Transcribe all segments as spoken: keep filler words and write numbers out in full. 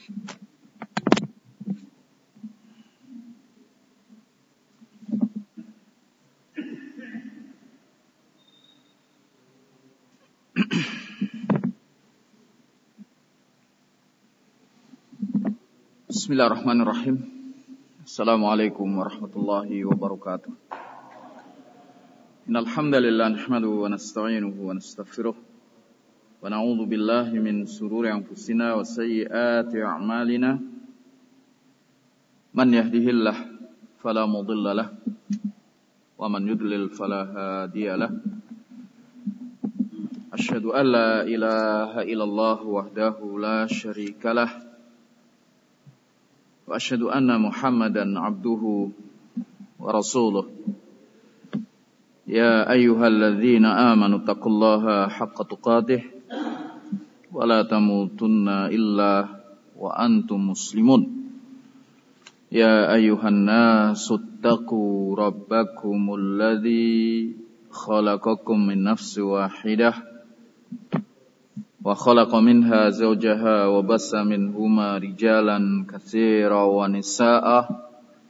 Bismillahirrahmanirrahim. Assalamualaikum warahmatullahi wabarakatuh. Innal hamdalillah nahmaduhu wa nasta'inuhu wa nastaghfiruh wa na'udzu billahi min shururi anfusina wa sayyiati a'malina. Man yahdihillahu fala mudilla lahu wa man yudlil fala hadiya lahu. Asyhadu an la ilaha illallah wahdahu la syarika lahu wa asyhadu anna Muhammadan abduhu wa rasuluh. Ya ayyuhalladzina amanu taqullaha haqqa tuqatih wa la tamutunna illa wa antum muslimun. Ya ayyuhan nasu taqu rabbakumul ladzi khalaqakum min nafsin wahidah wa khalaqa minha zawjaha wa bassa minhuma rijalan katsiran wa nisaa'a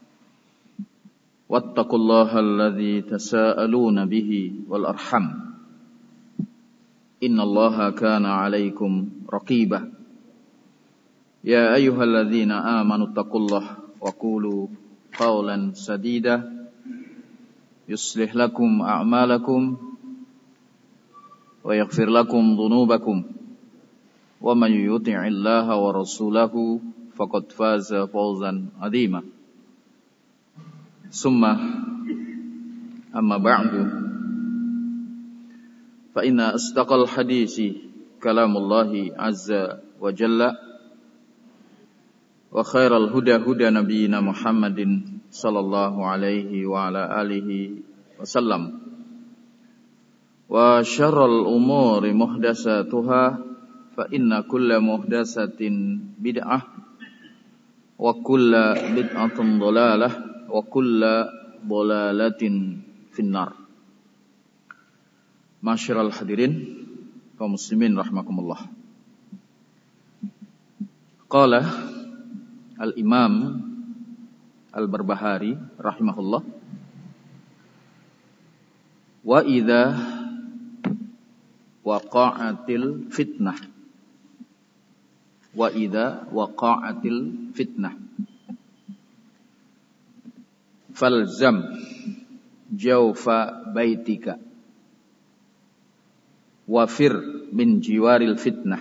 wattaqullaha alladzi tasaaluna bihi wal arham innallaha kana 'alaikum raqiba. Ya ayyuhalladzina amanu taqullaha wa qulu qawlan sadida yuslih lakum a'malakum wa yaghfir lakum dhunubakum wa man yuti'illaha wa rasulahu faqad faza fawzan 'azima. Summa amma ba'du, fa inna asdaqal hadisi kalamullahi azza wa jalla wa khairal huda huda nabiyyina Muhammadin sallallahu alaihi wa ala alihi wasallam wa syarrul umuri muhdatsatuha fa inna kulla muhdatsatin bid'ah wa kulla bid'atin dhalalah wa kulla dhalalatin finnar. Masyiral hadirin kaum muslimin rahimakumullah. Qala al-Imam Al-Barbahari rahimahullah, wa idza waqa'atil fitnah wa idza waqa'atil fitnah falzam jawfa baitika wa fir min jiwaril fitnah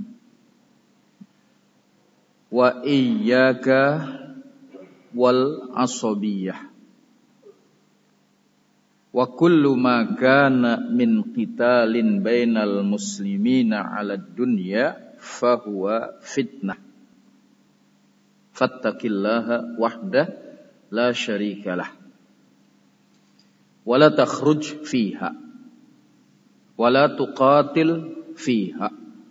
wa iyyaka wal asabiyah wa kullu ma kana min qitalin bainal muslimina 'ala dunya fahuwa fitnah fattaqillaha wahdah la syarikalah wa la takhruj fiha wa la tuqatil fiha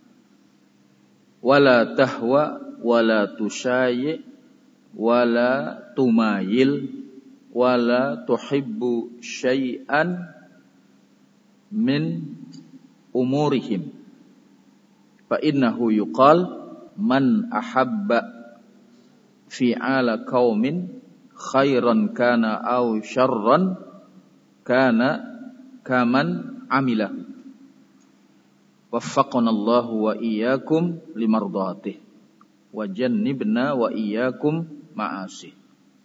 wa la tahwa wa la tusayyi wa la tumayil wa la tuhibbu syai'an min umurihim fa innahu yuqal man ahabba fi'ala qaumin khairan kana aw syarran kana kaman amila. Waffaqanallahu wa iyyakum limardhatih wa jannibna wa iyyakum ma'asih.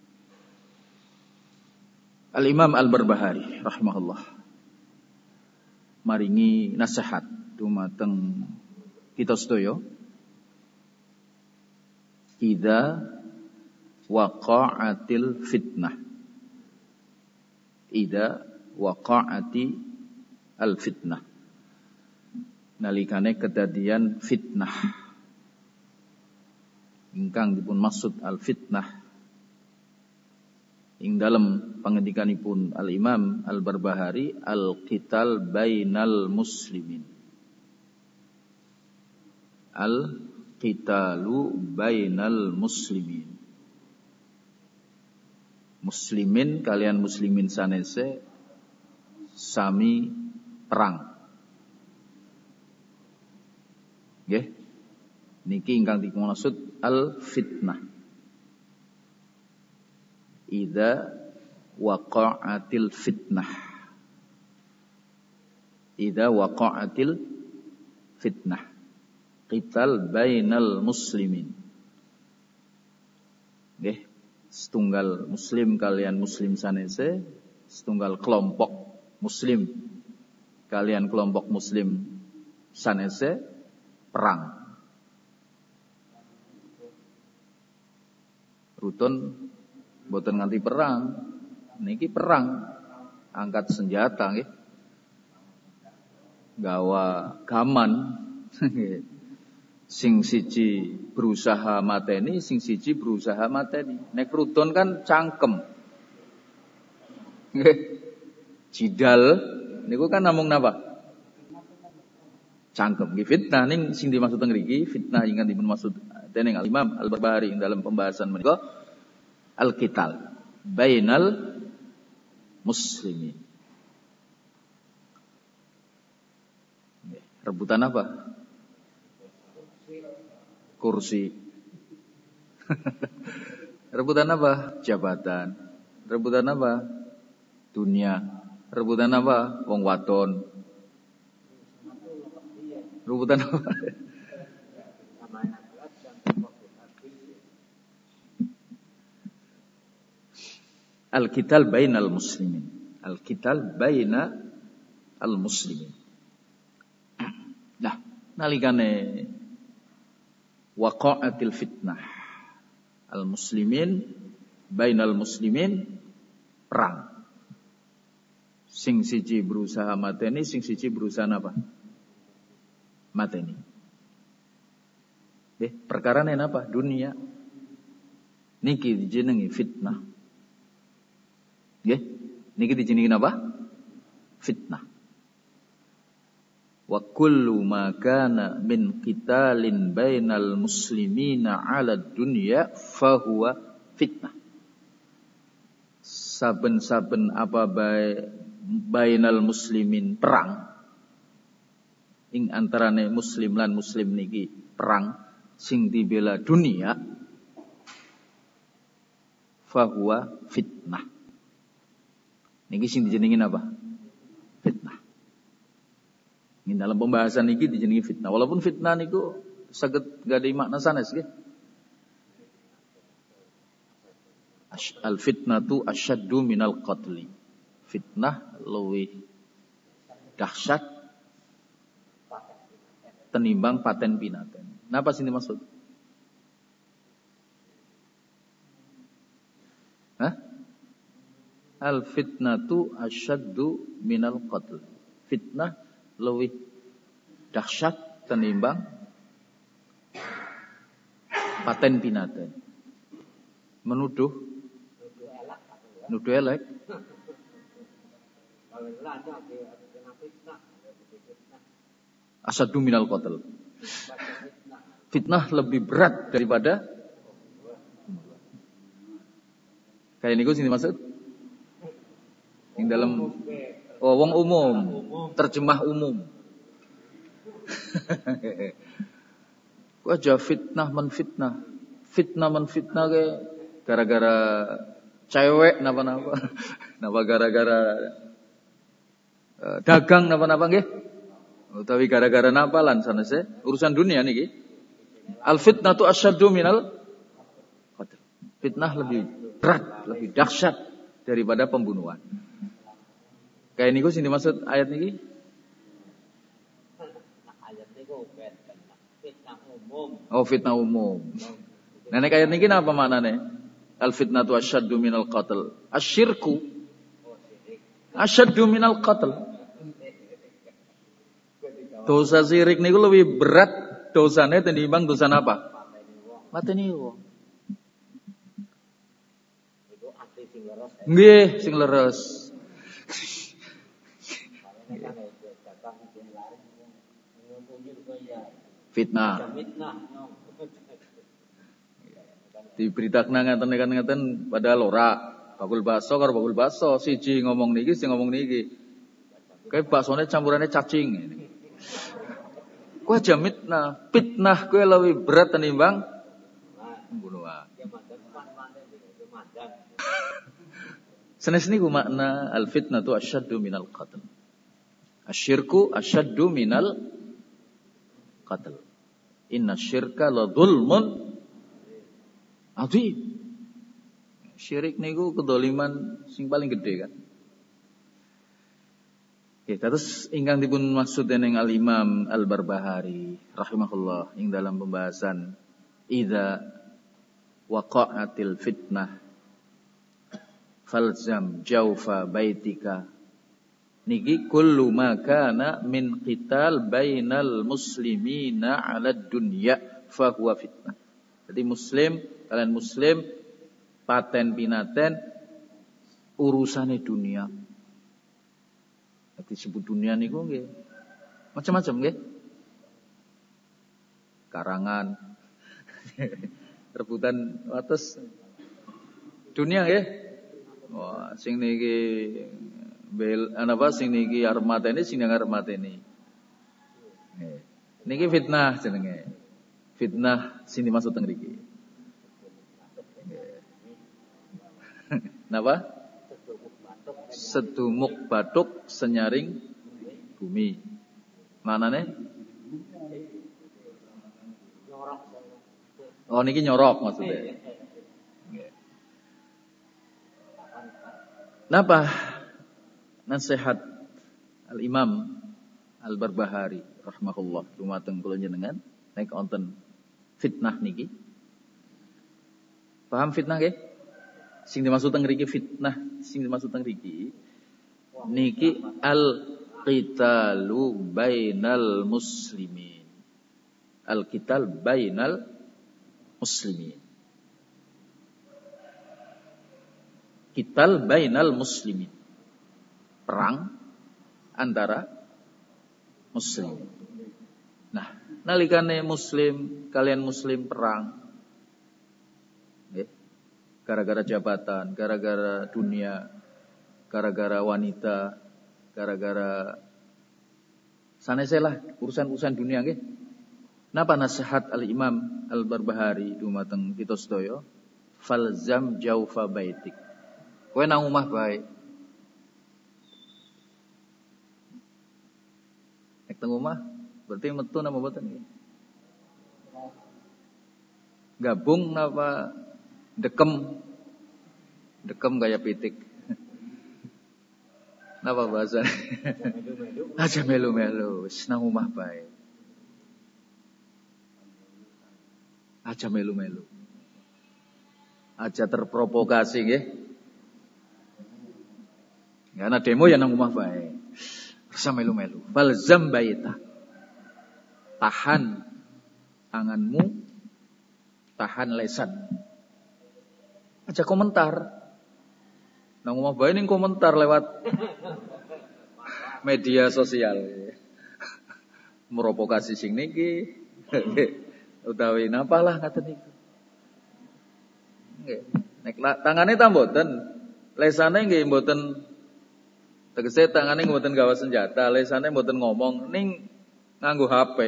Al-Imam Al-Barbahari rahimahullah maringi nasihat dumateng kita sedaya idza waqa'atil fitnah, idza waqa'ati al fitnah, nalikane kedadian fitnah. Ingkang dipun maksud al fitnah ing dalam pangendikanipun Al Imam Al Barbahari, al qital bainal muslimin, al qitalu bainal muslimin, muslimin kalian muslimin sanese sami perang. Nggih. Niki ingkang dimaksud al-fitnah. Idza waqa'atil fitnah. Idza waqa'atil fitnah. Qital bainal muslimin. Nggih, setunggal muslim kalian muslim sanese, setunggal kelompok muslim kalian kelompok muslim sanese perang. Rutun boten nganti perang. Niki perang, angkat senjata nggih. Gawa gaman. Sing siji berusaha mateni, sing siji berusaha mateni. Nek rutun kan cangkem. Nggih. Jidal niku kan namung napa? Cangkem. Nggih fitnah ning sing dimaksud teng mriki, fitnah ingkang dipun maksud dening Al-Imam Al-Barbahari ing dalam pembahasan menika al-qital bainal muslimin. Rebutan apa? Kursi. Rebutan apa? Jabatan. Rebutan apa? Dunia. Rebutan apa? Wong wadon. Rebutan apa? Al-qital bainal muslimin. Al-qital baina al-muslimin. Nah, nalikane waqa'atil fitnah al-muslimin bainal muslimin, perang. Sing siji berusaha mateni, sing siji berusaha apa? Mateni. Eh, perkara apa? Dunia. Niki dijenengi fitnah. Nggih, niki dijenengi apa? Fitnah. Wa kullu ma kana min qitalin bainal muslimina 'ala dunya fahuwa fitnah. Saben-saben apa bae bainal muslimin perang ing antarane muslim lan muslim niki perang sing dibela dunia fahuwa fitnah. Niki sing dijenengin apa? Fitnah. Ini dalam pembahasan niki dijenengi fitnah. Walaupun fitnah niku saged gadai makna sanes nggih. Al fitnatu asyaddu minal qatli. Fitnah luwih dahsyat tenimbang paten pinaten. Napa sini maksud? Hah? Al fitnatu asyaddu minal qatl. Fitnah lebih dahsyat tenimbang paten pinaten. Menuduh nuduh elek. Asyaddu minal qatl. Fitnah lebih berat daripada kayak niku sini maksud? Yang dalam oh wong umum, terjemah umum. Wajah fitnah menfitnah. Fitnah menfitnah ke gara-gara cewek napa-napa. Napa gara-gara uh, dagang napa-napa nggih? Utawi gara-gara napa lan sanese urusan dunia niki. Al fitnatu asyaddu minal qatl. Fitnah lebih berat, lebih dahsyat daripada pembunuhan. Kayak niku sing dimaksud ayat niki? Ayat niku fitnah umum. Oh, fitnah umum. Nah nek ayat niki napa maknane? Al fitnatu asyaddu minal qatl. Asyirku asyaddu minal qatl. Dosa syirik niku lebih berat dosane tinimbang dosa apa? Mateni wong. Iku ati sing leres. Nggih, sing leres. Fitnah. Diberitakan ngaten-ngaten padahal ora. Bakul bakso karo bakul bakso, siji ngomong niki, sing ngomong niki. Kayak baksone campurane cacing. Kowe aja mitnah, fitnah kowe luwih berat tinimbang pembunuhan. Sanes niku makna al-fitnatu asyaddu minal qatl. Asyirku asyaddu minal qatl. Inna syirka la dzulmun adzim. Syirik niku kedoliman sing paling gede kan. Oke, terus ingkang dipun maksud dening Al-Imam Al-Barbahari rahimahullah ing dalam pembahasan idza waqa'atil fitnah falzam jaufa baitika niki kullu ma kana min qital bainal muslimina 'ala dunya fa huwa fitnah. Jadi muslim, kalian muslim paten pinaten urusane dunia. Jadi disebut dunia niku nggih macam-macam nggih. Karangan rebutan atas dunia nggih. Wah, sing niki bel apa sing niki arep mateni sing arep mateni. Nggih. Niki fitnah jenenge. Fitnah sing dimaksud teng mriki. Napa? Sedumuk batuk senyaring bumi. Manane? Oh niki nyorok maksudnya. Napa nasihat Al-Imam Al-Barbahari rahimahullah lumateng kula jenengan nek wonten fitnah niki. Paham fitnah nggih? Sing dimaksud teng mriki fitnah, sing dimaksud teng mriki niki al-qitalu bainal muslimin. Al-qital bainal muslimin. Qital bainal muslimin. Perang antara muslim. Nah, nalikane muslim, kalian muslim perang nggih. Gara-gara jabatan, gara-gara dunia, gara-gara wanita, gara-gara saneselah urusan-urusan dunia nggih. Napa nasihat Al-Imam Al-Barbahari dumateng kita sedaya? Falzam jaufa baitik. Kowe nang omah bae. Nek teng omah berarti metu napa mboten nggih? Gabung napa dekem? Dekem gaya pitik. Napa bahasa? Aja melu-melu, wis nang omah bae. Aja melu-melu. Aja terprovokasi nggih. Karena demo ya nang omah bae. Rasa melu-melu. Falzam baita. Tahan tanganmu, tahan lesan. Aja komentar. Nang omah bae ning komentar lewat media sosial. Merovokasi sing niki. Utawi napalah ngaten niku. Nggih. Nek tangane ta mboten, lesane nggih mboten tegese tangane mboten gawa senjata, lesane mboten ngomong ning nganggo H P.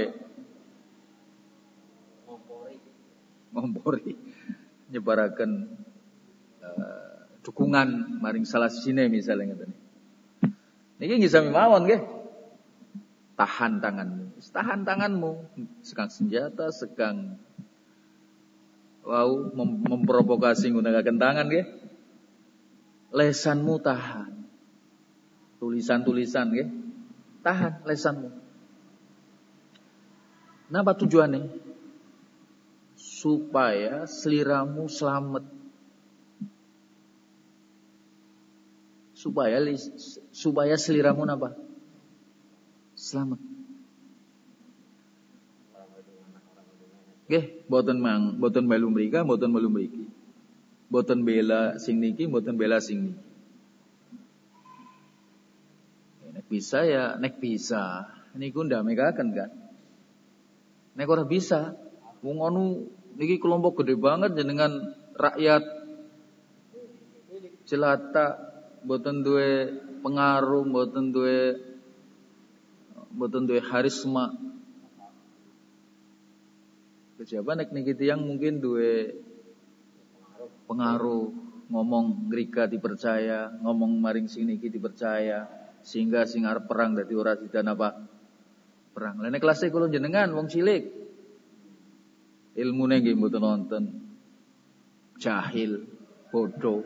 Ngompori. Ngompori. Nyebaraken uh, dukungan maring salah sijine misale ngeten. Niki nggih sami mawon nggih. Tahan tanganmu, tahan tanganmu, sekang senjata, sekang wow mem- memprovokasi nggunakaken tangan nggih. Lesanmu tahan. Tulisan-tulisan nggih. Tahan lesanmu. Napa tujuannya? Supaya seliramu selamat. Supaya supaya seliramu napa? Selamat. Nggih, mboten mang, mboten melu mrika, mboten melu mriki. Mboten bela sing niki, mboten bela sing niki. Nek bisa ya, nek bisa. Niku ndamekaken kan. Nek ora bisa, wong anu niki kelompok gede banget jenengan rakyat jelata mboten duwe pengaruh, mboten duwe mboten duwe harisma. Kejaba nek niki tiyang mungkin duwe pengaruh ngomong ngrika dipercaya, ngomong maring sing niki dipercaya, sehingga sing arep perang dadi ora sidan apa perang. Lah nek kelas kula jenengan wong cilik ilmune nggih mboten wonten. Jahil, bodoh.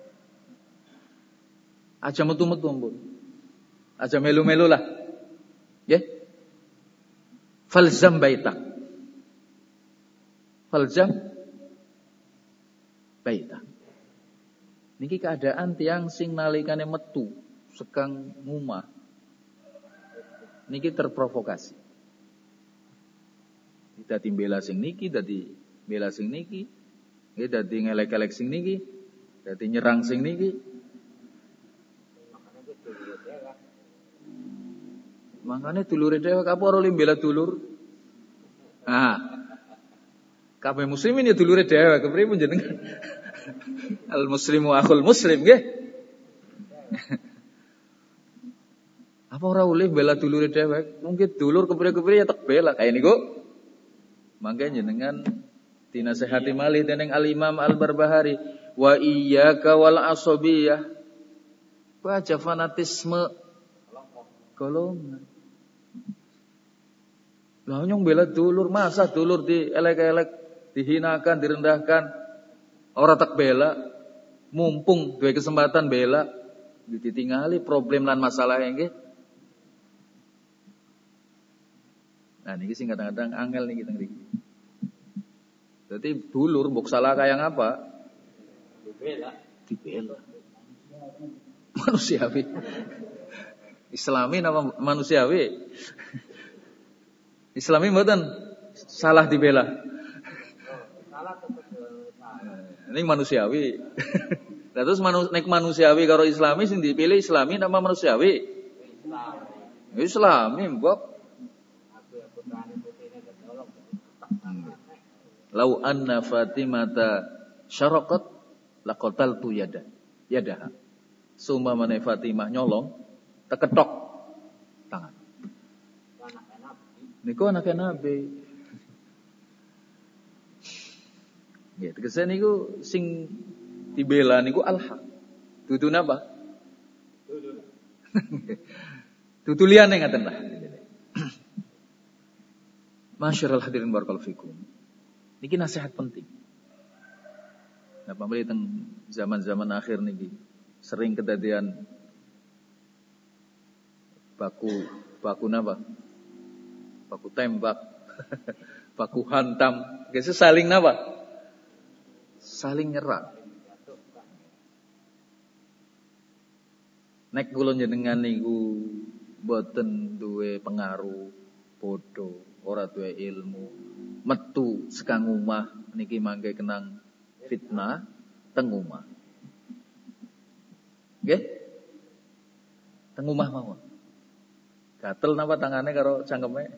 Aja metu-metu mbon. Aja melu-melu lah. Nggih. Falzam baitak. Falzam baitak. Niki keadaan tiang sing nalikane metu sekang ngumah. Niki terprovokasi. Dadi bela sing niki, dadi bela sing niki. Nggih dadi ngelek-elek sing niki, dadi nyerang sing niki. Makane dulure dhewe apa ora bela dulur? Ah. Kabeh muslimin ya dulure dhewe, kepripun jenengan? Al muslimu akhul muslim nggih. Apa ora oleh bela dulure dhewe? Mungkin dulur kepriye-kepriye ya tak bela kaya niku. Mangke jenengan dinasehati malih dening Al-Imam Al-Barbahari, wa iyyaka wal asabiyah. Baca fanatisme golongan. Lah nyong bela dulur, masa dulur dielek-elek, dihinakan, direndahkan. Ora tak bela, mumpung duwe kesempatan bela, ditingali problem lan masalah nggih. Nah niki sing kadang-kadang angel niki teng mriki. Dadi dulur mbok salah kaya ngapa? Dibela. Dibela. Manusiawi. Islami nama manusiawi. Islami mboten salah dibela. Salah tetep. Ini manusiawi. Nah, terus manu, nek manusiawi karo Islami sing dipilih Islami nama manusiawi. Islam. Islami mbok. Lau anna Fatimata syaraqat laqataltu yada. Yadaha. Sumpamane Fatimah nyolong teketok tangan. Niku anake Nabi. Ya, tegese niku sing dibela niku al-haq. Dudu napa? Dudu. Dudu liyane ngaten lah. Masyarul hadirin barakallahu fikum. Niki nasihat penting. Nah, pamrih teng zaman-zaman akhir niki sering kedadian baku baku napa? Baku tembak, baku hantam, gesek saling napa? Saling nyerang. Nek kula jenengan niku boten duwe pengaruh, bodoh, ora duwe ilmu, metu sekang omah niki mangke kenang fitnah teng omah. Nggih? Teng omah mawon. Gatel napa tangane karo cangkeme?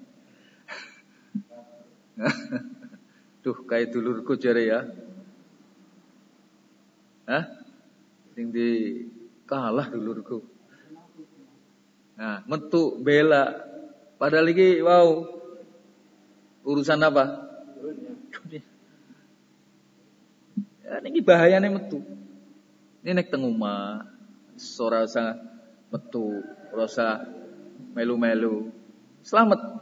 Duh, kayak dulurku jare ya. Hah? Sing di kalah dulurku. Nah, metu bela. Padahal iki wow. Urusan apa? Ya niki bahayane metu. Ini nek teng omah, ora usah metu, ora usah melu-melu. Selamat.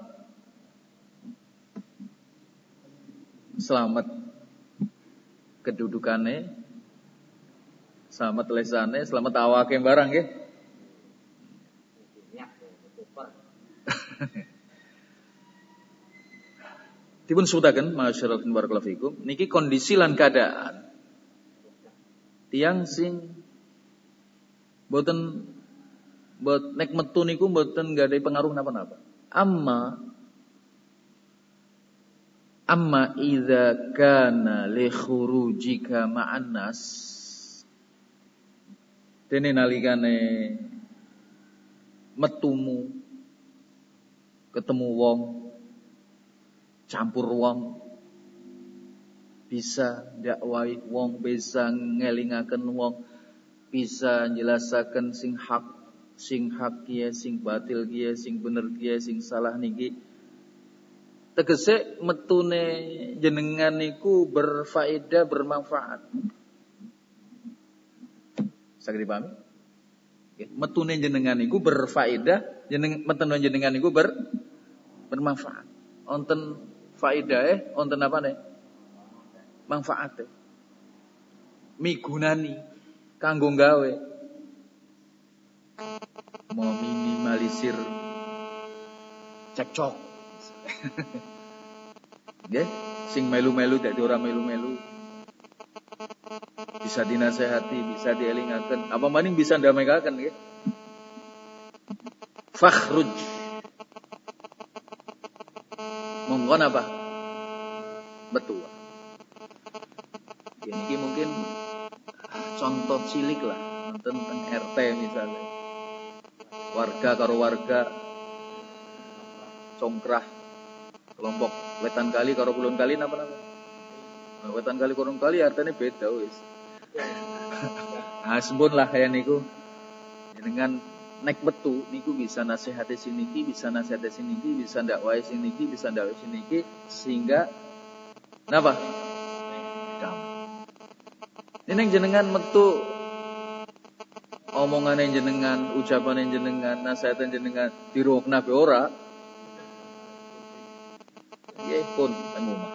Selamat kedudukannya, selamat lesane, selamat awake barang nggih. Dipun sebutaken masyaallah barakallahu fikum niki kondisi lan keadaan tiyang sing boten bot nek metu niku boten gadai pengaruh napa-napa. Amma Amma idza kana li khurujika ma'an nas dene nalikane metumu ketemu wong campur wong bisa dakwai wong bisa ngelingaken wong bisa njelasaken sing hak sing hak kiye sing batil kiye sing bener kiye sing salah niki tegese metune jenengan niku berfaedah, bermanfaat. Saged dipahami? Metune jenengan niku berfaedah, jeneng metune jenengan niku ber bermanfaat. Wonten faedahe, wonten apa nih? Manfaate. Migunani kanggo gawe meminimalisir cekcok. Nggih, sing melu-melu dadi ora melu-melu. Bisa dinasehati, bisa dielingaken, apa maning bisa ndamekaken nggih. Fakhruj. Monggo napa? Betul. Ini mungkin contoh cilik lah, tentang R T misalnya. Warga karo warga congkrah kelompok wetan kali karo kulon kali napa napa? Nah, wetan kali kulon kali artinya beda wis. Nah, sembun lah kaya niku. Dengan nek metu niku bisa nasihati siniki, bisa nasihati siniki, bisa dakwai siniki, bisa dakwai siniki sehingga napa? Damai. Ini jenengan metu omongan jenengan, ucapan jenengan, nasihat jenengan dirokna be ora. Nggih pun teng omah.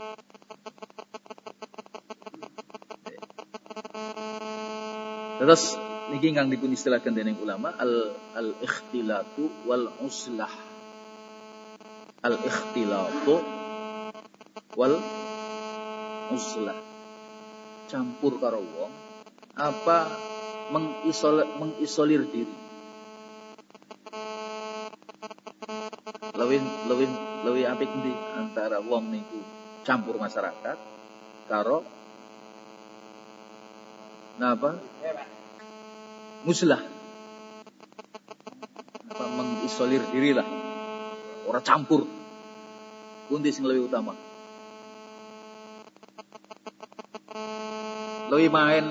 Terus niki ingkang dipun istilahkan dening ulama al al ikhtilatu wal uslah. Al ikhtilatu wal uslah. Campur karo wong apa mengisol mengisolir diri. Lewin lewin lewih apik ndi antara wong niku campur masyarakat karo napa? Muslah. Apa mengisolir diri lah. Ora campur. Pundi sing lebih utama? Lebih main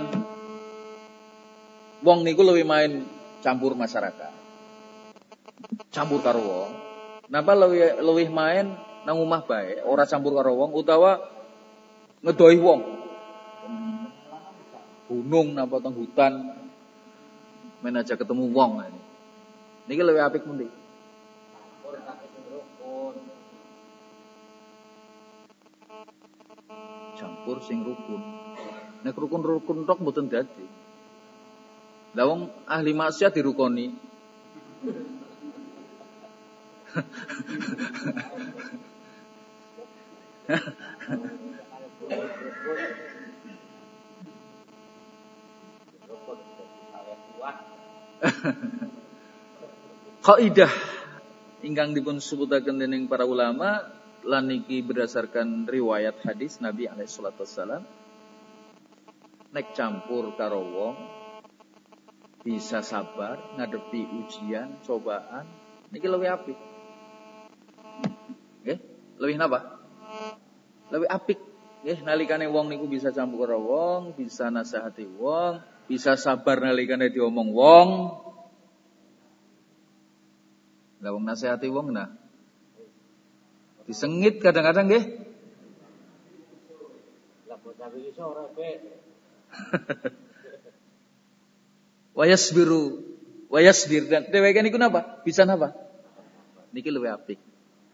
wong niku lebih main campur masyarakat. Campur karo wong. Napa lebih lebih main nang omah bae, ora campur karo wong utawa ngedoi wong. Gunung napa teng hutan men aja ketemu wong. Niki lebih apik pundi? Campur sing rukun. Nek rukun-rukun tok mboten dadi. Lah wong ahli maksiat dirukoni. Kaidah ingkang dipun sebutaken dening para ulama lan niki berdasarkan riwayat hadis Nabi alaihi salatu wasallam, nek campur karo wong bisa sabar ngadepi ujian, cobaan, niki lebih apik. Nggih, lebih napa? Lebih apik. Nggih, nalikane wong niku bisa campur karo wong, bisa nasihati wong, bisa sabar nalikane diomong wong. Lah wong nasihati wong nah. Disengit kadang-kadang nggih. Lah bocah iso ora pe. Wayasbiru, wayasbir dan dheweke niku napa? Bisa napa? Niki luwih apik.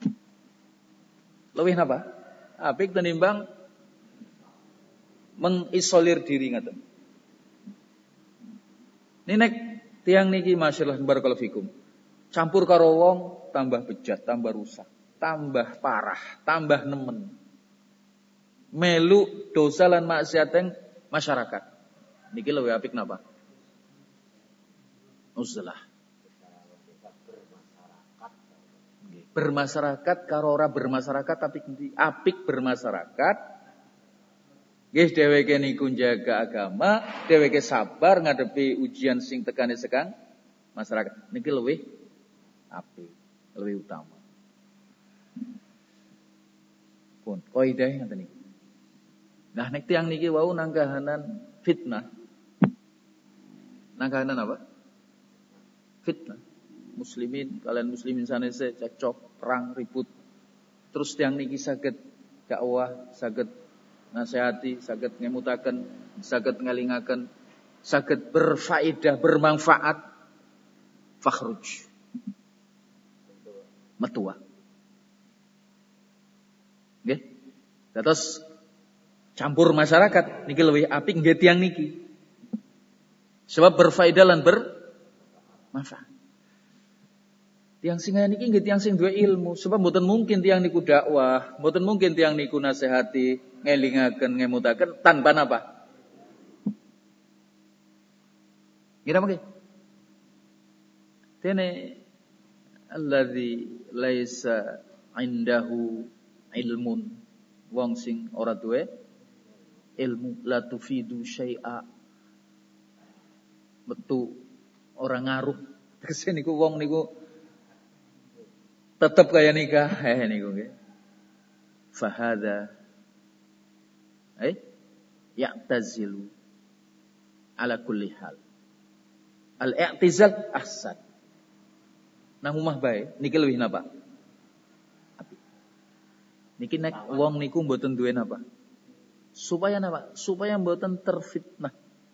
Luwih napa? Apik tenimbang mengisolir diri ngaten. Ninek tiang niki masyaallah barakallahu fikum. Campur karo wong tambah bejat, tambah rusak, tambah parah, tambah nemen. Melu dosa lan maksiat teng masyarakat. Niki luwih apik napa? Uzlah. Bermasyarakat karo ora bermasyarakat tapi apik bermasyarakat. Nggih dheweke niku njaga agama, dheweke sabar ngadepi ujian sing tekane sekang masyarakat. Niki luwih apik, luwih utama. Pun kaidah ngoten niki. Nah nek tiyang niki wau nanggahanan fitnah. Nanggahanan apa? Fitnah. Muslimin kalian muslimin sanese cekcok, perang, ribut. terus tiyang niki saged dakwah, saged nasihati, saged ngemutaken, saged ngalingaken, saged berfaedah, bermanfaat, fakhruj. Metua. Nggih. Terus campur masyarakat niki luwih apik nggih tiyang niki. Sebab berfaedah lan bermanfaat. Tiang sing niki nggih tiang sing duwe ilmu, sebab mboten mungkin tiang niku dakwah, mboten mungkin tiang niku nasihati, ngelingaken, ngemutaken tanpa napa? Ngira mangke. Dene alladzi laisa indahu ilmun, wong sing ora duwe ilmu, la tufidu syai'a. Metu ora ngaruh. Tegese niku wong niku tetap kaya nikah, eh niku nggih. Fahada eh ya'tazilu ala kulli hal. Al-i'tizal ahsan. Nang omah bae niki luwih napa? Apik. Niki nek wong niku mboten duwe napa? Supaya napa? Supaya mboten terfitnah.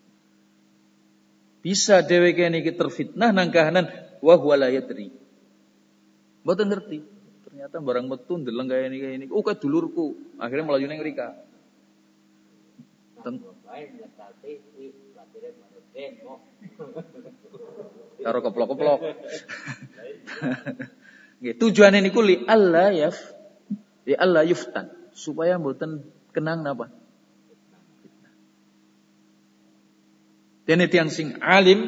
Bisa dheweke niki terfitnah nang kahanan wa huwa la yadri. Mboten ngerti. Ternyata barang metu ndeleng kaya niki kaya niki. Oh kae dulurku. Akhirnya melaju ning mrika. Karo keplok-keplok. Nggih, tujuane niku li alla yaf li alla yuftan, supaya mboten kenang napa? Dene tiyang sing alim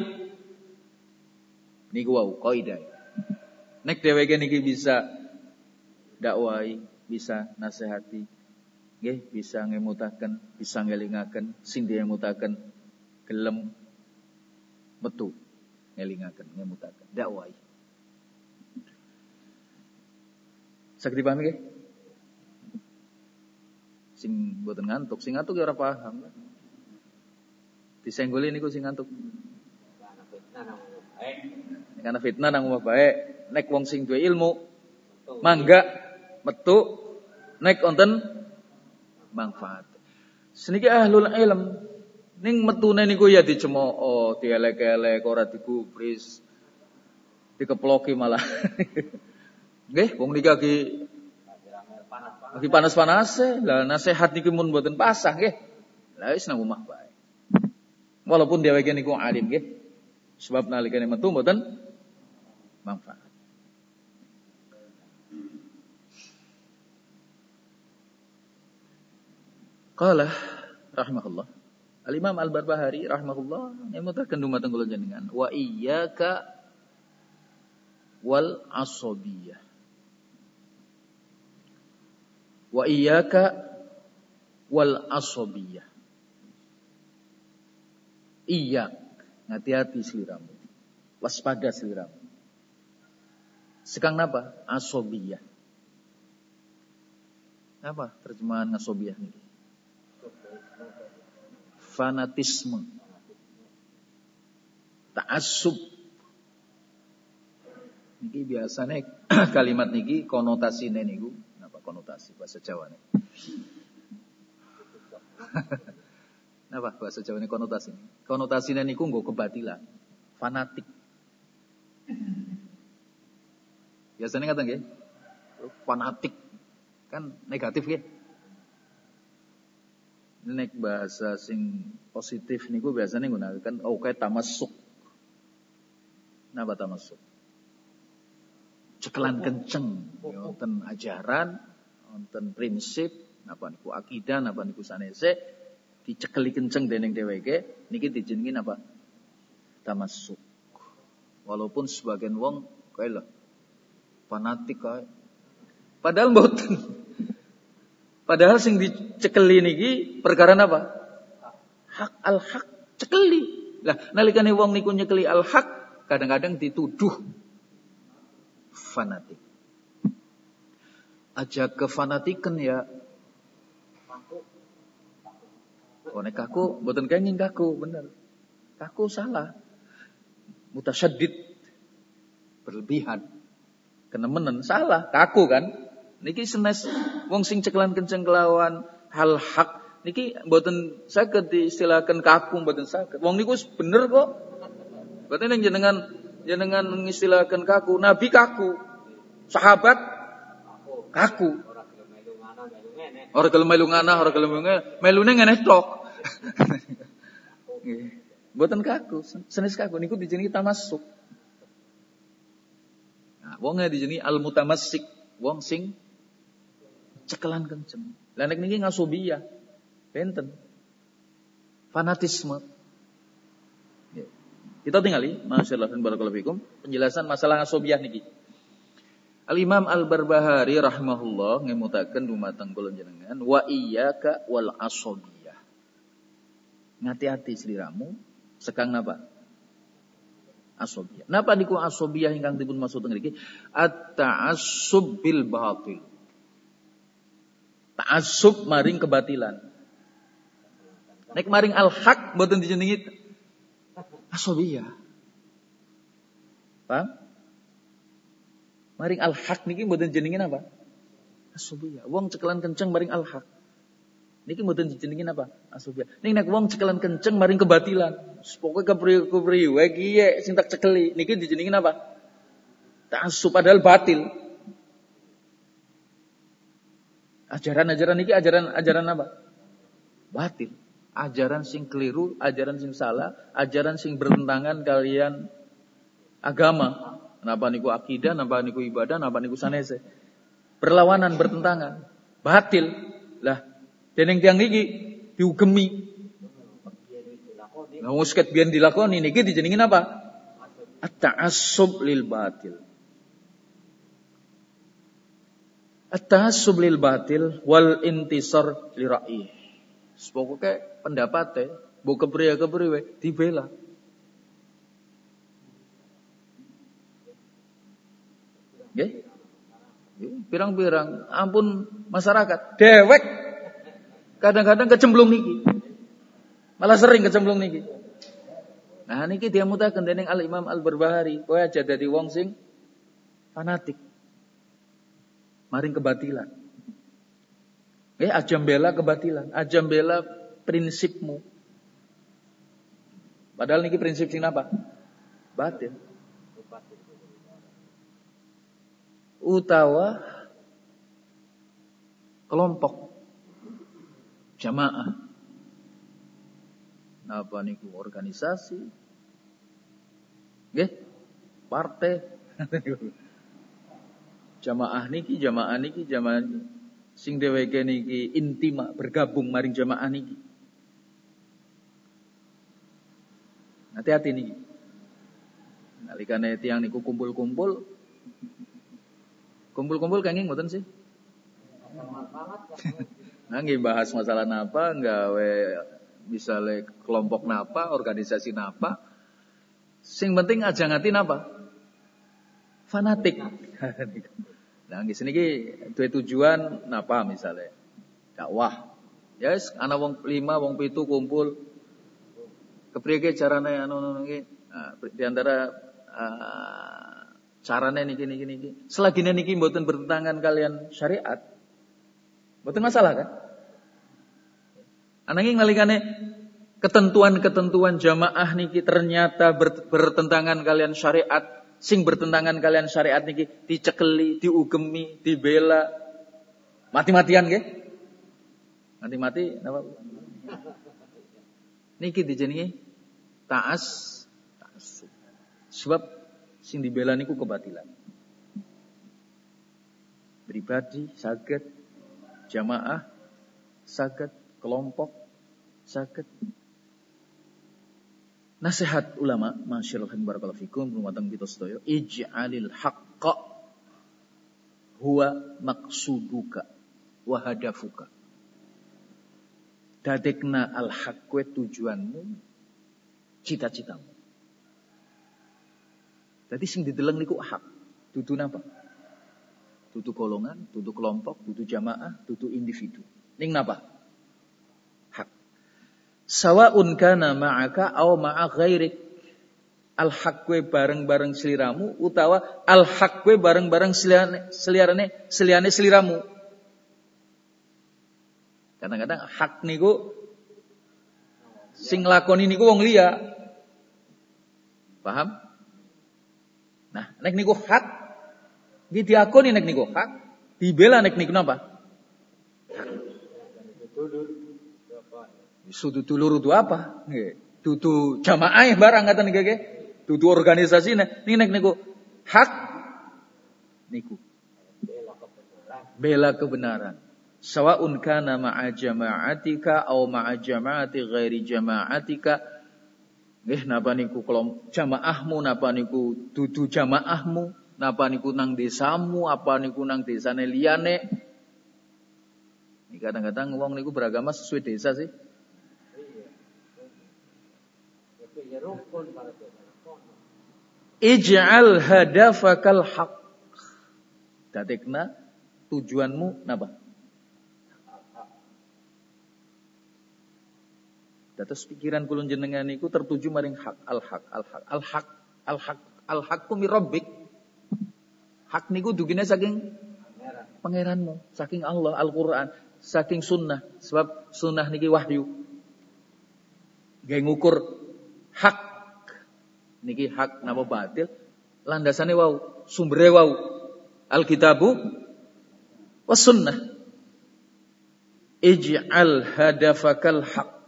niku wau kaidah. Nek dheweke niki bisa dakwahi, bisa nasihati, nggih, bisa ngemutaken, bisa ngelingaken, sing ngemutaken gelem metu ngelingaken, ngemutaken, dakwahi. Saged dipahami nggih? Sing mboten ngantuk, sing ngantuk ya ora paham. Disenggoli niku sing ngantuk. Karena fitnah nang omah bae. Nek wong sing duwe ilmu mangga metu, nek wonten manfaat. Seniki ahlul ilm ning metune niku ya dicemooh, dielek-elek, ora digubris, dikeploki malah. Nggih, wong niki lagi lagi panas-panase. Lah nasihat niki mun mboten pasah nggih. Lah wis nang omah bae. Walaupun dheweke niku alim nggih. Sebab nalikane metu mboten manfaat. Qala rahimahullah. Al-Imam Al-Barbahari rahimahullah ngemutaken dumateng kula jenengan, wa iyyaka wal asabiyah. Wa iyyaka wal asabiyah. Iya, hati-hati sliramu. Waspada sliramu. Sekang napa? Asabiyah. Apa terjemahan asabiyah niki? Fanatisme, ta'assub. Niki biasane kalimat niki konotasine niku napa konotasi bahasa Jawa nih. Napa bahasa Jawa ini konotasi? Konotasine niku nggo kebatilan, fanatik. Biasanya kata nggih, fanatik kan negatif nggih. Nek bahasa sing positif niku biasanya nggunakan oh kayak tamassuk. Napa tamassuk? Cekelan kenceng, wonten ajaran, wonten prinsip, napa niku akidah, napa niku sanese dicekeli kenceng dening dheweke niki dijenengi napa? Tamassuk. Walaupun sebagian wong kae lho fanatik kae. Padahal mboten. Padahal sing dicekeli niki perkara napa? Hak al-haq cekeli. Lah nalikane wong niku nyekeli al-haq kadang-kadang dituduh fanatik. Aja kefanatikan ya. Oh nek kaku mboten kenging kaku, bener. Kaku salah. Mutasyaddid berlebihan. Kenemenen salah, kaku kan? Niki senes wong sing cekelan kenceng kelawan hal hak niki mboten saged diistilahkan kaku, mboten saged. Wong niku bener kok. Berarti ning jenengan jenengan mengistilahkan kaku, nabi kaku. Sahabat kaku. Ora gelem melu ngana, ora gelem melune ngene tok. Nggih. Mboten kaku, senes kaku niku dijenengi tamassuk. Nah, wong dijenengi al-mutamassik, wong sing cekelan kenceng. Lah nek niki ngasobiyah. Benten. Fanatisme. Kita tinggali, masyaallah dan barakallahu fikum, penjelasan masalah ngasobiyah niki. Al-Imam Al-Barbahari rahimahullah ngemutaken dumateng kula jenengan wa iyyaka wal asobiyah. Ngati-ati sliramu sekang napa? Asobiyah. Napa niku asobiyah ingkang dipun maksud ngriki? At-ta'assub bil batil. Ta'assub maring kebatilan. Nek maring al-haq mboten dijenengi asobiyah. Paham? Maring al-haq niki mboten jenengin apa? Asobiyah. Wong cekelan kenceng maring al-haq. Niki mboten dijenengin apa? Asobiyah. Ning nek wong cekelan kenceng maring kebatilan. Pokoke kepriwe-kepriwe kiye sing tak cekeli. Niki dijenengin apa? Ta'assub padahal batil. Ajaran-ajaran niki ajaran-ajaran apa? Batil. Ajaran sing keliru, ajaran sing salah, ajaran sing bertentangan kalian agama. Napa niku akidah, napa niku ibadah, napa niku sanese. Berlawanan, bertentangan. Batil. Lah, dening tiyang niki diugemi. Lah wis ket biyen dilakoni niki dijenengin apa? At-ta'assub lil batil. At-ta'assub lil batil wal intisar li ra'yi. Pokoke pendapate mbok kepriye-kepriwe dibela. Nggih? Pirang-pirang ampun masyarakat dewek kadang-kadang kecemplung niki. Malah sering kecemplung niki. Nah niki dia mutaken dening Al-Imam Al-Barbahari, kowe aja dadi wong sing fanatik. Maring kebatilan. Eh, aja bela kebatilan, aja bela prinsipmu. Padahal niki prinsip sing apa? Batil. Utawa kelompok jamaah. Napa niku organisasi? Nggih? Partai. Jamaah niki, jamaah niki, jamaah niki. Sing dheweke niki intima bergabung maring jamaah niki. Hati-hati niki. Nalikane tiyang niku kumpul-kumpul kumpul-kumpul kenging mboten sih? Nah, nggih bahas masalah napa, nggawe misale kelompok napa, organisasi napa. Sing penting aja ngati napa? Fanatik. Nah, nggih seniki duwe tujuan napa misale? Dakwah. Ya wis ana wong lima, wong pitu kumpul. Kepriye carane anu-anu niki? Nah, di antara uh, carane niki niki niki. Selagine niki mboten bertentangan kalian syariat. Mboten masalah kan? Ananging nalikane ketentuan-ketentuan jamaah niki ternyata bertentangan kalian syariat. Sing bertentangan kalian syariat niki dicekeli, diugemi, dibela, mati-matian nggih? Mati-mati napa? Niki dijenengi ta'as ta'assub. Sebab sing dibela niku kebatilan. Pribadi saged, jamaah saged, kelompok saged. Nasihat ulama, masyaallah barakallahu fikum, rumateng kita sedaya, ij'alil haqqa huwa maqsuduka wa hadafuka. Dadekna al-haq kuwi tujuanmu, cita-citamu. Dadi sing dideleng niku hak, dudu napa? Dudu golongan, dudu kelompok, dudu jamaah, dudu individu. Ning napa? Hak. Sawa'un kana ma'aka aw ma'a ghairik. al-haq kowe bareng-bareng sliramu utawa al-haq kowe bareng-bareng seliyane seliyane seliyane sliramu. Kadang-kadang hak niku sing lakoni niku wong liya. Paham? Nah, nek niku hak nggih diakoni, nek niku hak dibela, nek niku napa? Sudu dulur itu apa? Nggih. Dudu jamaah barang ngaten nggih. Dudu organisasi nek nek niku hak niku bela kebenaran. Sawaun kana ma'a jama'atika au ma'a jama'ati ghairi jama'atika. Nggih napa niku kelompok jamaahmu, napa niku dudu jamaahmu, napa niku nang desamu, apa niku nang desane liyane. Ini kadang-kadang wong niku beragama sesuai desa sih. Ij'al hadafakal haq. Dadekna tujuanmu napa? Dados pikiran kula jenengan niku tertuju maring hak, al-haq, al-haq, al-haq, al-haq, al-haqqu mir rabbik. Hak niku dugine saking pangeranmu, saking Allah, Al-Qur'an, saking sunnah. Sebab sunnah niki wahyu. Nggih ngukur hak niki hak napa batil landasane wau, sumbere wau Alkitabu was sunnah. Ij'al hadafakal haq.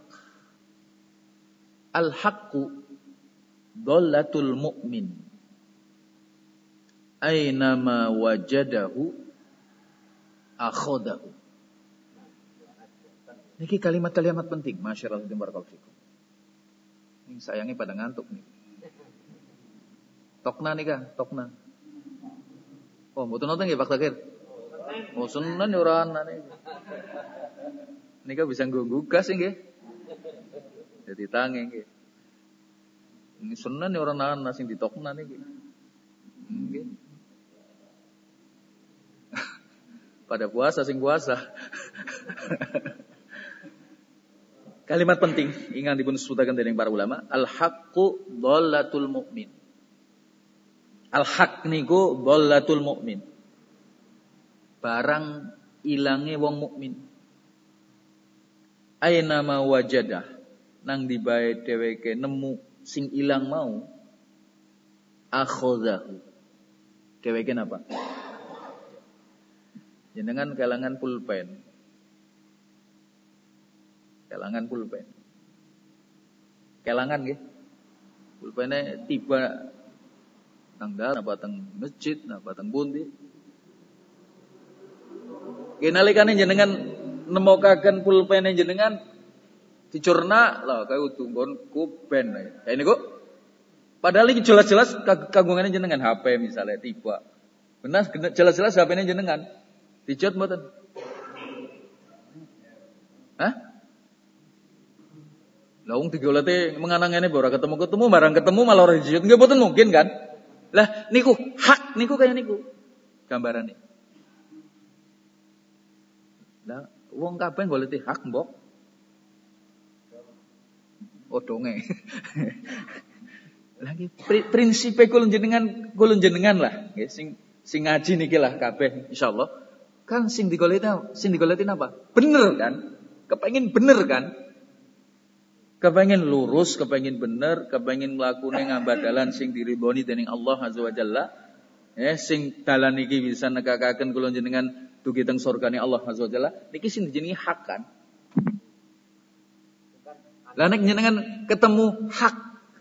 Al-haqqu dhallatul mu'min. Aynama wajadahu akhadahu. Niki kalimat-kalimat penting, masyaallah barakallahu fikum. Ini sayangnya pada ngantuk nih. Tokna nih kah? Tokna. Oh, mboten nonton nggih Pak Takir? Oh, senen ora ana niki. Nika bisa nggo gas nggih. Jadi tangi nggih. Ini senen ora ana sing ditokna niki. Nggih. Pada puasa sing puasa. Kalimat penting ingkang dipun sebutaken dening para ulama, al-haqqu dhallatul mu'min. Al-haq niku dhallatul mu'min. Barang ilange wong mukmin. Aina ma wajadah, nang dibae dheweke nemu sing ilang mau, akhadhahu. Dheweke napa? Jenengan kalangan pulpen. Kelangan pulpen. Kelangan nggih. Pulpene tiba nang dalan apa teng masjid, apa teng pundi. Genalikane jenengan nemokaken pulpene jenengan dicurna lho kae kudu nggonku ben. Ya niku. Padahal iki jelas-jelas kagungane jenengan H P misalnya tiba. Benar jelas-jelas H P-ne jenengan. Dijot mboten? Hah? Lah wong digoleti menganang ngene ora ketemu-ketemu barang ketemu malah ora dijut. Nggih mboten mungkin kan? Lah niku hak niku kaya niku gambarane. Lah wong kabeh goleti hak mbok. Odonge. Lagi prinsipe kula jenengan kula jenengan lah nggih sing sing ngaji niki lah kabeh insyaallah. Kan sing digoleti sing digoleti napa? Bener kan? Kepengin bener kan? Kepengin lurus, kepengin bener, kepengin nglakune ngambadalan sing diridhoni dening Allah Azza wa Jalla. Eh sing dalan iki bisa nekakaken kula jenengan dugi teng surgane Allah Azza wa Jalla. Niki sing dijenengi hak kan. Lah nek jenengan ketemu hak.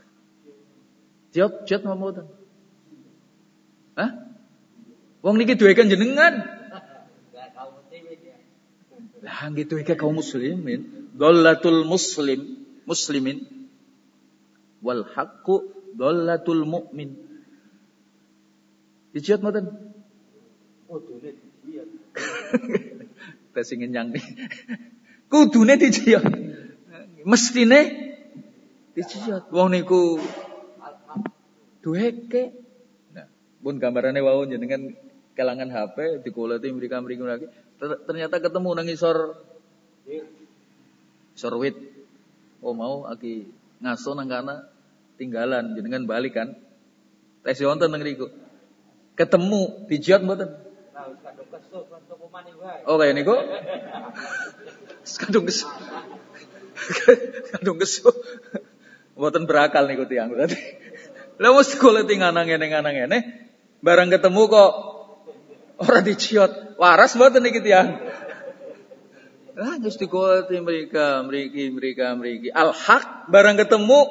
Jot jot mboten. Hah? Wong niki duwekan jenengan. Lah nggih duweke kaum muslimin, dhallatul muslim. Muslimin wal haqqu dhallatul mu'min. Dijiyot mboten? Kudune dijiyot. Tesing nyang. Kudune dijiyot. Mestine dijiyot. Wong niku duweke. Nah, pun gambarane wau jenengan kelangan H P digoleti mriki-mriki lagi. Ternyata ketemu nang isor isor wit. Oh mau aki ngaso nang kana tinggalan jenengan balik kan. Tes wonten teng niku. Ketemu dijot mboten? Oh kaya niku. Kadung kesu. Kadung kesu. Mboten berakal niku tiyang berarti. Lah mesti golek tinganang ngene nganang ngene, barang ketemu kok ora diciot. Waras mboten niki tiyang. Lah geus digoleti mereka, mriki, mereka, mriki. Al-haq barang ketemu.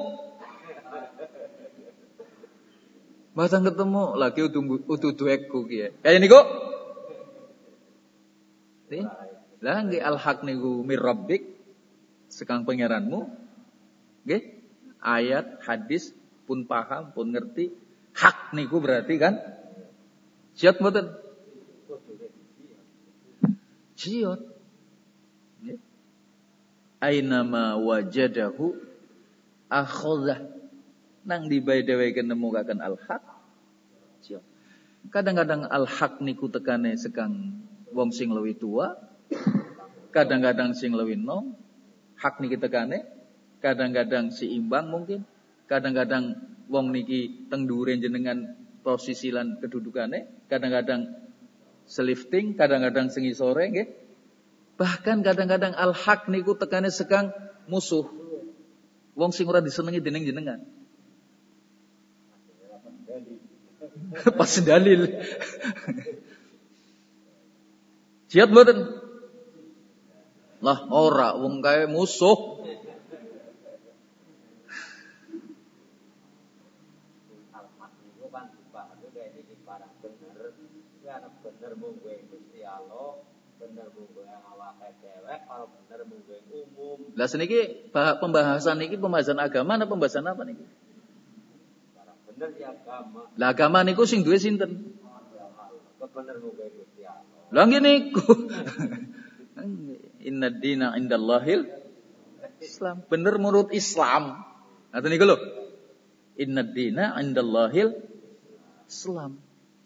Barang ketemu lagi utuh utuh dueku ki. Kaya niku. Nih, lah nggih al-haq niku mir rabbik sekang pangeranmu. Nggih. Ayat, hadis pun paham, pun ngerti. Hak niku berarti kan ciot mboten? Ciot. Ainama wajadahu akhadha. Nang dibae dheweke nemukaken al-haq. Kadang-kadang al-haq niku tekane sekang wong sing luwih tua, kadang-kadang sing luwih nom, hak niki tekane, kadang-kadang seimbang mungkin, kadang-kadang wong niki teng dhuwure jenengan posisi lan kedudukane, kadang-kadang selifting, kadang-kadang sing isore nggih. Bahkan kadang-kadang al-haq niku tekane sekang musuh. Wong sing ora disenengi dening jenengan. Pas dalil. Ciat mboten? Lah ora wong kae musuh. Bener mung Gusti Allah, bener mung awake dhewe, kalau bener mung umum. Lah seniki pembahasan niki pembahasan agama apa pembahasan apa niki? Bener ya agama. Lah agama niku sing duwe sinten? Bener mung Gusti Allah. Lah nggih niku. Inna dina indallahil Islam. Bener menurut Islam. Ngaten niku lho. Inna dina indallahil Islam.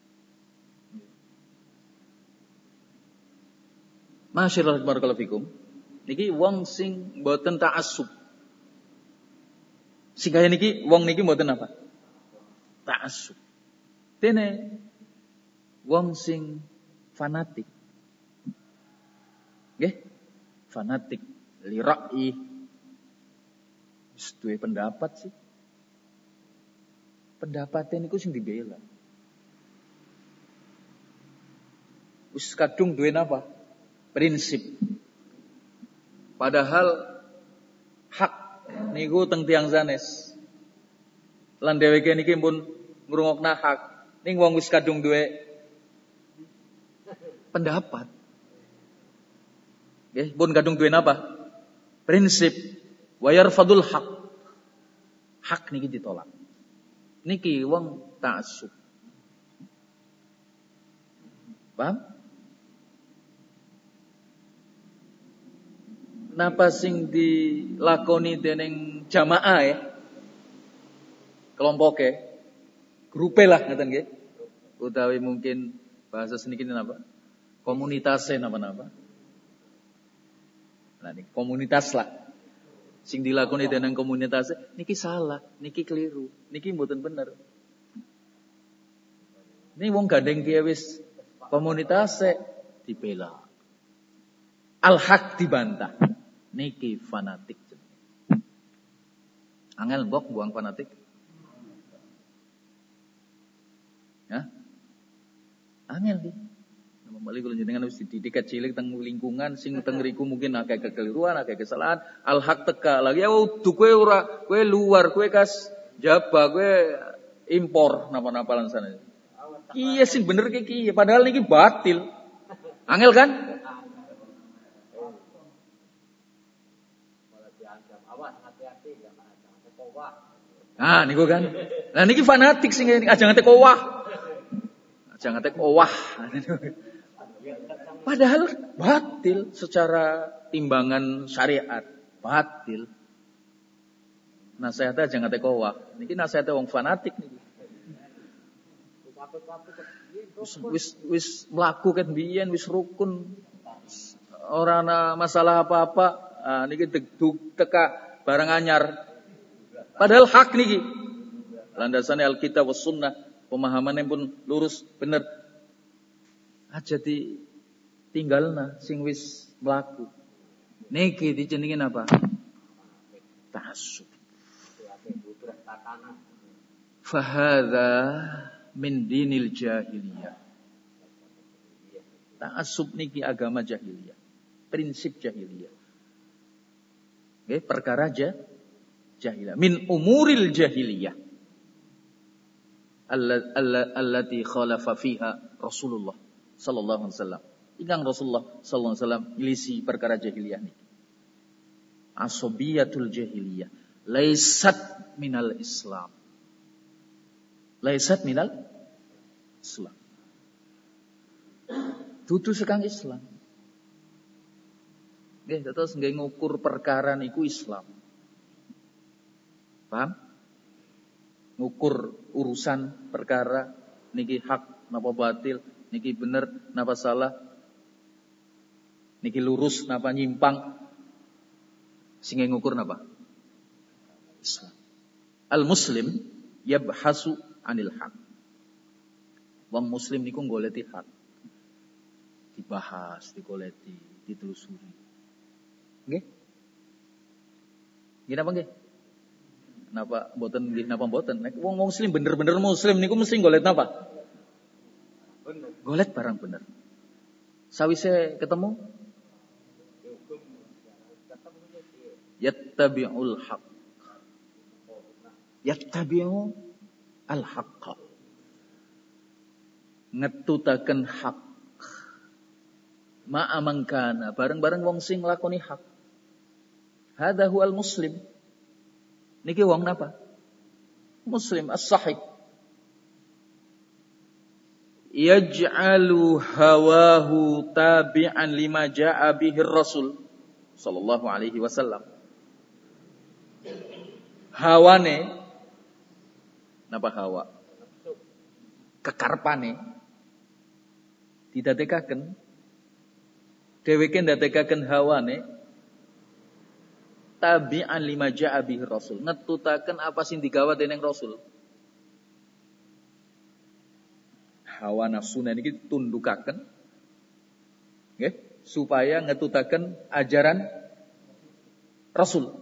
Masyaallah barakallahu fikum. Niki wong sing mboten ta'assub. Sing kaya niki wong niki mboten apa? Ta'assub. Dene wong sing fanatik. Nggih? Fanatik li ra'yi. Wis duwe pendapat sih. Pendapatnya niku sing dibela. Wis kadung duwe napa? Prinsip. Padahal hak niku teng tiyang sanes. Lan dheweke niki pun ngrungokna hak. Ning wong wis kadung duwe pendapat. Nggih, pun kadung duwe napa? Prinsip. Wa yarfadul haq. Hak niki ditolak. Niki wong ta'assub. Paham? Napa sing dilakoni dening jamaah ya? Kelompoke, grupe lah ngaten nggih. Utawi mungkin bahasa seniki napa? Komunitase napa-napa. Nah niki komunitas lah. Sing dilakoni dening komunitas niki salah, niki keliru, niki mboten bener. Ini wong gandeng kiye wis komunitase dibela. Al-haq dibantah. Niki fanatik. Angel mbok buang fanatik. Ya? Angel di. Kembali kalau jenengan wis dididik cilik teng lingkungan sing teng riku mungkin akeh kekeliruan, akeh kesalahan, al-haq teka lagi ya udu kowe ora, kowe luar, kowe kas jaba, kowe impor napa-napa lan sana. Iya sing bener ki kiye padahal niki batil. Angel kan? Nah, niku kan. Nah niki fanatik sing aja ngate kowah. Aja ngate kowah. Padahal batil secara timbangan syariat, batil. Nasihatnya aja ngate kowah. Niki nasihatnya wong fanatik niki. Wis wis wis mlaku ket biyen wis rukun. Ora ana masalah apa-apa. Ah niki teka barang anyar. Padahal hak niki. Landasannya Alkitab was sunnah, pemahamannya pun lurus, bener. Aja di tinggalna sing wis mlaku. Niki dijenengin apa? Ta'assub. Fahadha min dinil jahiliyah. Ta'assub niki agama jahiliyah. Prinsip jahiliyah. Oke, perkara jah, jahiliyah. Min umuril jahiliyah. Allati khalafa fiha Rasulullah sallallahu alaihi wasallam. Ingkang Rasulullah sallallahu alaihi wasallam ilisi perkara jahiliyah niki. Asobiyatul jahiliyah. Laisat minal Islam. Laisat minal Islam. Dudu sekang Islam. Nggih, terus nggih ngukur perkara niku Islam. Paham? Ngukur urusan perkara niki hak napa batil, niki bener napa salah, niki lurus napa nyimpang. Sing ngukur napa? Islam. Al-muslim yabhasu anil haq. Wong muslim niku goleti hak. Dibahas, digoleti, ditelusuri. Nggih? Nggih napa nggih? Napa mboten nggih napa mboten? Nek wong muslim bener-bener muslim niku mesti golet napa? Bener. Golet barang bener. Sawise ketemu yattabi'ul haq. Yattabi'u al-haqqa. Ngetutaken hak. Ma'amangkana. Bareng-bareng wong sing lakoni hak. Hadha huwal muslim. Niki wong napa? Muslim as-sahih. Yaj'alu hawahu tabi'an lima ja'a bihi Rasul sallallahu alaihi wasallam. Hawane napa hawa? Kekarpane didadekaken dheweke ndadekaken hawane tabi'an lima ja'a bihi Rasul, ngetutaken apa sing digawa dening Rasul. Hawa nafsu niki tundukaken nggih supaya ngetutaken ajaran Rasul.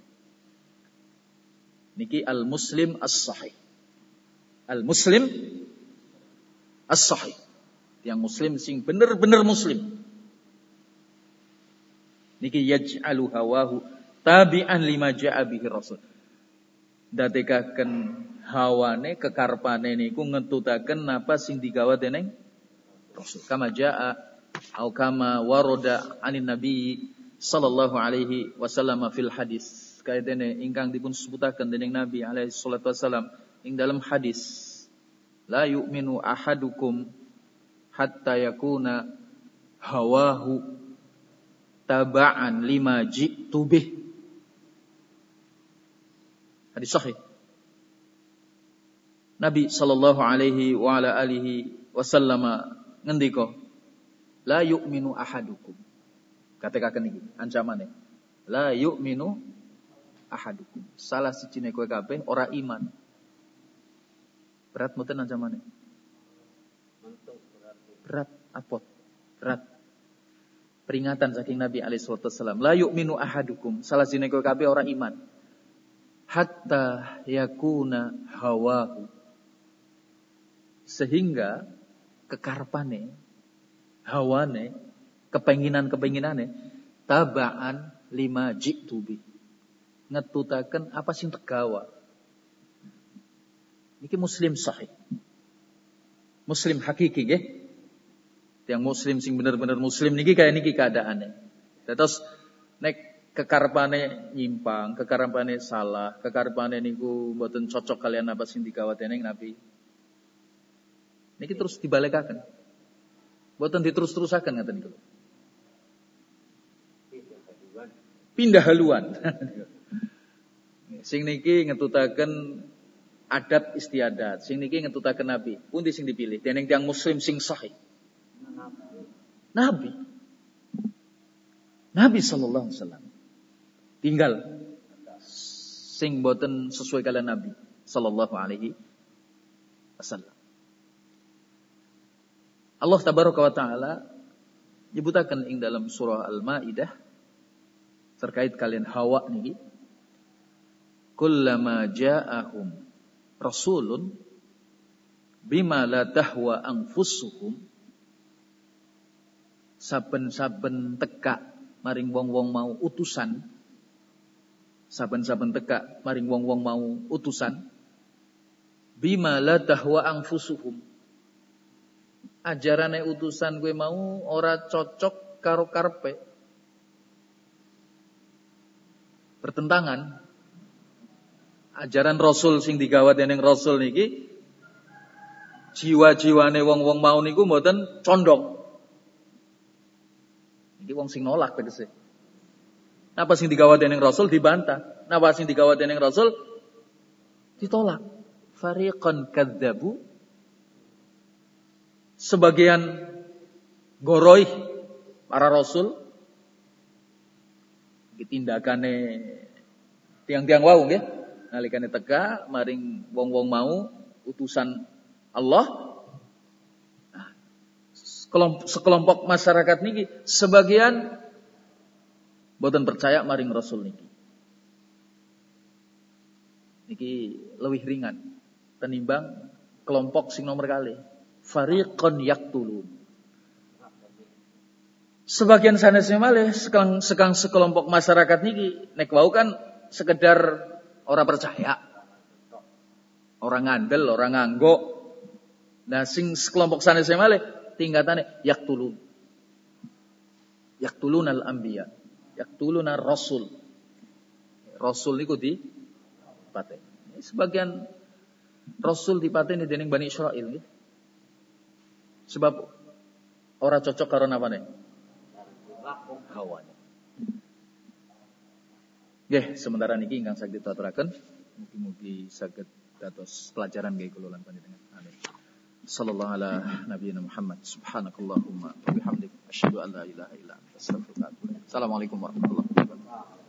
Niki al-muslim as-sahih. Al-muslim as-sahih. Yang muslim sing bener-bener muslim. Niki yaj'alu hawahu tabi'an lima ja'a bihi Rasul. Dadekaken hawane kekarpane niku ngetutaken napa sing digawa dening Rasul. Kama ja'a au kama warada anin nabi sallallahu alaihi wasallam fil hadis. Kaidene ingkang dipun sebutaken dening Nabi alaihi salatu wasallam ing dalam hadis, la yu'minu ahadukum hatta yakuna hawahu taba'an lima ji'tu bih. Hadis sahih. Nabi sallallahu alaihi wa ala alihi wasallam ngendika, la yu'minu ahadukum. Katekaken iki ancamane. La yu'minu ahadukum. Salah sijine kowe kabeh ora iman. Berat mboten ancamane? Berat, apot. Berat. Peringatan saking Nabi alaihi wasallam. La yu'minu ahadukum. Salah sijine kowe kabeh ora iman. Hatta yakuna hawahu. Sehingga kekarpane, hawane, kepenginan-kepenginane tabaan lima ji'tu bi. Ngetutaken apa sing tegawa. Niki muslim sahih. Muslim hakiki nggih. Yang muslim sing bener-bener muslim niki kaya niki keadaane. Terus nek kekarepane nyimpang, kekarepane salah, kekarepane niku mboten cocok kalian apa sing digawa dening Nabi. Niki terus dibalekaken. Mboten diterus-terusaken ngaten niku. Pindah haluan. Sing niki ngetutaken adat istiadat, sing niki ngetutaken Nabi. Pundi sing dipilih? Dening tiyang muslim sing sahih. Nabi. Nabi sallallahu alaihi wasallam. Tinggal sing boten sesuai kalian Nabi. sallallahu alaihi wasallam. Allah tabaraka wa taala nyebutaken ing dalam surah Al-Maidah terkait kalian Hawa niki, kullama ja'ahum rasulun bima la tahwa anfusuhum, saben-saben teka maring wong-wong mau utusan, saben-saben teka maring wong-wong mau utusan, bima la tahwa anfusuhum, ajarane utusan gue mau ora cocok karo karpe, bertentangan. Ajaran Rasul sing digawa dening Rasul niki, jiwa-jiwane wong-wong mau niku mboten condong. Iki wong sing nolak tegese. Napa sing digawa dening Rasul dibantah, napa sing digawa dening Rasul ditolak. Fariqan kadzabu, sebagian goroih para rasul, iki tindakane tiang-tiang wau nggih, nalikane teka maring wong-wong mau utusan Allah. Nah, sekelompok masyarakat niki sebagian boten percaya maring Rasul niki. Niki leuwih ringan tenimbang kelompok sing nomor kali. Fariqan yaqtulun. Sebagian sanesnya malih sekang, sekang sekelompok masyarakat niki nek wau kan sekedar ora percaya, orang ngandel, orang nganggo. Nah sing sekelompok sanesnya malih tingkatane yaqtulun. Yaqtulunal anbiya, yaqtulunar rasul. Rasul niku di pateni. Sebagian Rasul dipateni dening Bani Israil nggih. Sebab ora cocok karo napane? Hawane. Nggih, sementara niki ingkang saged ditaturaken, mugi-mugi saged dados pelajaran nggih kula lan panjenengan. Amin. Sallallahu ala nabiyina Muhammad. Subhanakallahumma wa bihamdik asyhadu an la ilaha illa anta astaghfiruka wa atubu ilaik. Assalamualaikum warahmatullahi wabarakatuh.